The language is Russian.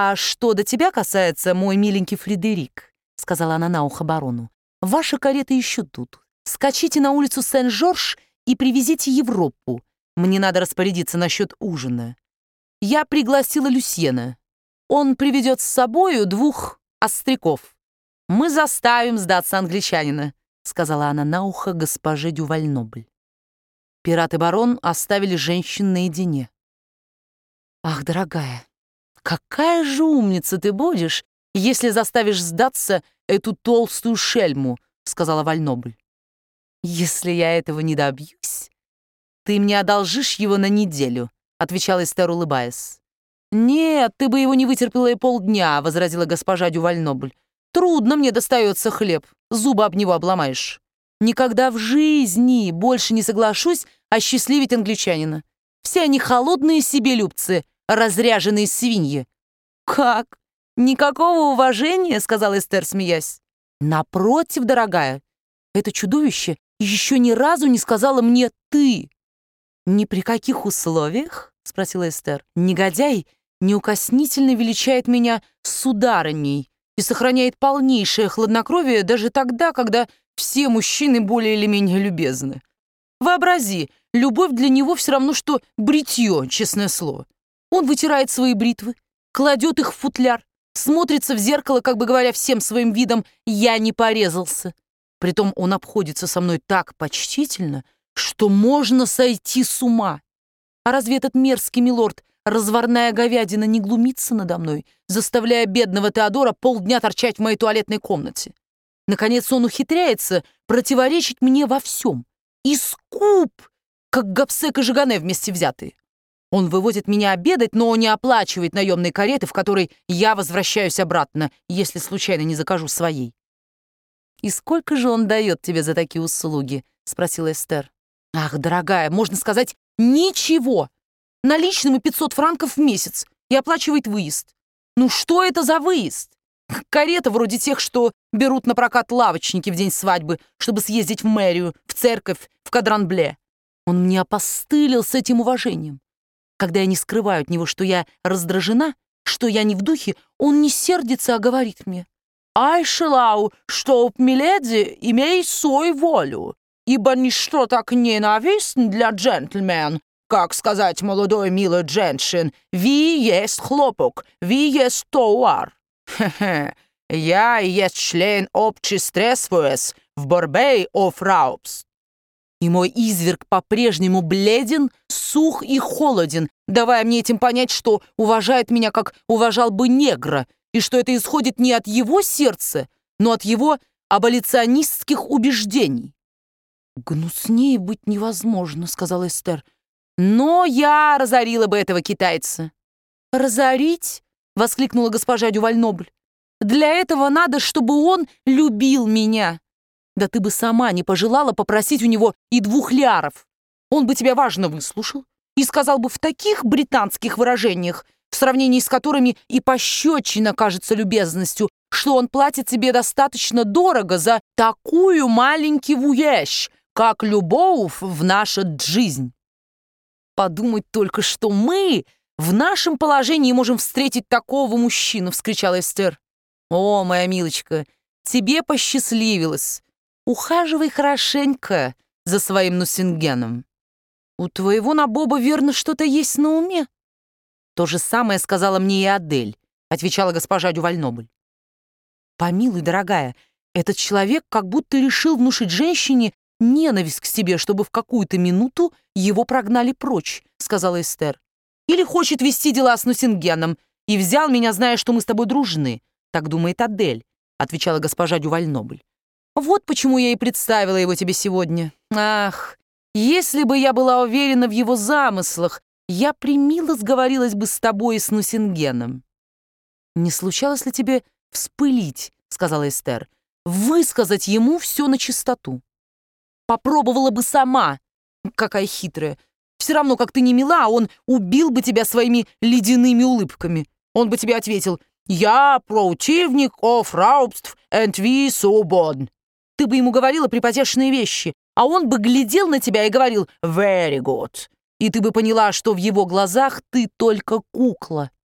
«А что до тебя касается, мой миленький Фредерик», — сказала она на ухо барону, «ваша карета еще тут. Скачите на улицу Сен-Жорж и привезите Европу. Мне надо распорядиться насчет ужина. Я пригласила Люсьена. Он приведет с собою 2 остряков. Мы заставим сдаться англичанина», — сказала она на ухо госпоже Дювальнобль. Пират и барон оставили женщин наедине. «Ах, дорогая, какая же умница ты будешь, если заставишь сдаться эту толстую шельму», — сказала Вальнобль. «Если я этого не добьюсь, ты мне одолжишь его на неделю», — отвечала Эстер, улыбаясь. «Нет, ты бы его не вытерпела и полдня», — возразила госпожа Дювальнобль. «Трудно мне достается хлеб, зубы об него обломаешь. Никогда в жизни больше не соглашусь осчастливить англичанина. Все они холодные себелюбцы, разряженные свиньи». «Как? Никакого уважения?» — сказала Эстер, смеясь. «Напротив, дорогая, это чудовище еще ни разу не сказала мне «ты». «Ни при каких условиях?» — спросила Эстер. «Негодяй неукоснительно величает меня сударыней и сохраняет полнейшее хладнокровие даже тогда, когда все мужчины более или менее любезны. Вообрази, любовь для него все равно, что бритье, честное слово. Он вытирает свои бритвы, кладет их в футляр, смотрится в зеркало, как бы говоря всем своим видом «я не порезался». Притом он обходится со мной так почтительно, что можно сойти с ума. А разве этот мерзкий милорд, разварная говядина, не глумится надо мной, заставляя бедного Теодора полдня торчать в моей туалетной комнате? Наконец он ухитряется противоречить мне во всем. И скуп, как Гобсек и Жигане вместе взятые. Он вывозит меня обедать, но не оплачивает наемной кареты, в которой я возвращаюсь обратно, если случайно не закажу своей. «И сколько же он дает тебе за такие услуги?» — спросила Эстер. «Ах, дорогая, можно сказать, ничего. Наличными 500 франков в месяц и оплачивает выезд. Ну что это за выезд? Карета вроде тех, что берут на прокат лавочники в день свадьбы, чтобы съездить в мэрию, в церковь, в Кадранбле. Он мне опостылил с этим уважением. Когда я не скрываю от него, что я раздражена, что я не в духе, он не сердится, а говорит мне: «Ай, шелау, чтоб миледи имеет свою волю, ибо ничто так ненавистно для джентльмен, как сказать молодой милой женщин: «Ви есть хлопок, ви есть товар». Хе-хе, я есть член общества в борьбе о фраупс. И мой изверг по-прежнему бледен, сух и холоден, давая мне этим понять, что уважает меня, как уважал бы негра, и что это исходит не от его сердца, но от его аболиционистских убеждений. «Гнуснее быть невозможно», — сказала Эстер. «Но я разорила бы этого китайца». «Разорить?» — воскликнула госпожа Дювальнобль. «Для этого надо, чтобы он любил меня. Да ты бы сама не пожелала попросить у него и 2 ляров. Он бы тебя важно выслушал и сказал бы в таких британских выражениях, в сравнении с которыми и пощечина кажется любезностью, что он платит тебе достаточно дорого за такую маленькую вещь, как любовь в нашу жизнь. Подумать только, что мы в нашем положении можем встретить такого мужчину», — вскричала Эстер. «О, моя милочка, тебе посчастливилось. Ухаживай хорошенько за своим Нусингеном. У твоего набоба, верно, что-то есть на уме». «То же самое сказала мне и Адель», — отвечала госпожа Дювальнобль. «Помилуй, дорогая, этот человек как будто решил внушить женщине ненависть к себе, чтобы в какую-то минуту его прогнали прочь», — сказала Эстер. «Или хочет вести дела с Нусингеном и взял меня, зная, что мы с тобой дружны. Так думает Адель», — отвечала госпожа Дювальнобль. «Вот почему я и представила его тебе сегодня. Ах, если бы я была уверена в его замыслах, я премило сговорилась бы с тобой и с Нусингеном». «Не случалось ли тебе вспылить?» — сказала Эстер. «Высказать ему все начистоту. Попробовала бы сама. Какая хитрая. Все равно, как ты не мила, он убил бы тебя своими ледяными улыбками. Он бы тебе ответил: «Я противник of раубств and we свободен». Ты бы ему говорила припотешные вещи, а он бы глядел на тебя и говорил «very good». И ты бы поняла, что в его глазах ты только кукла.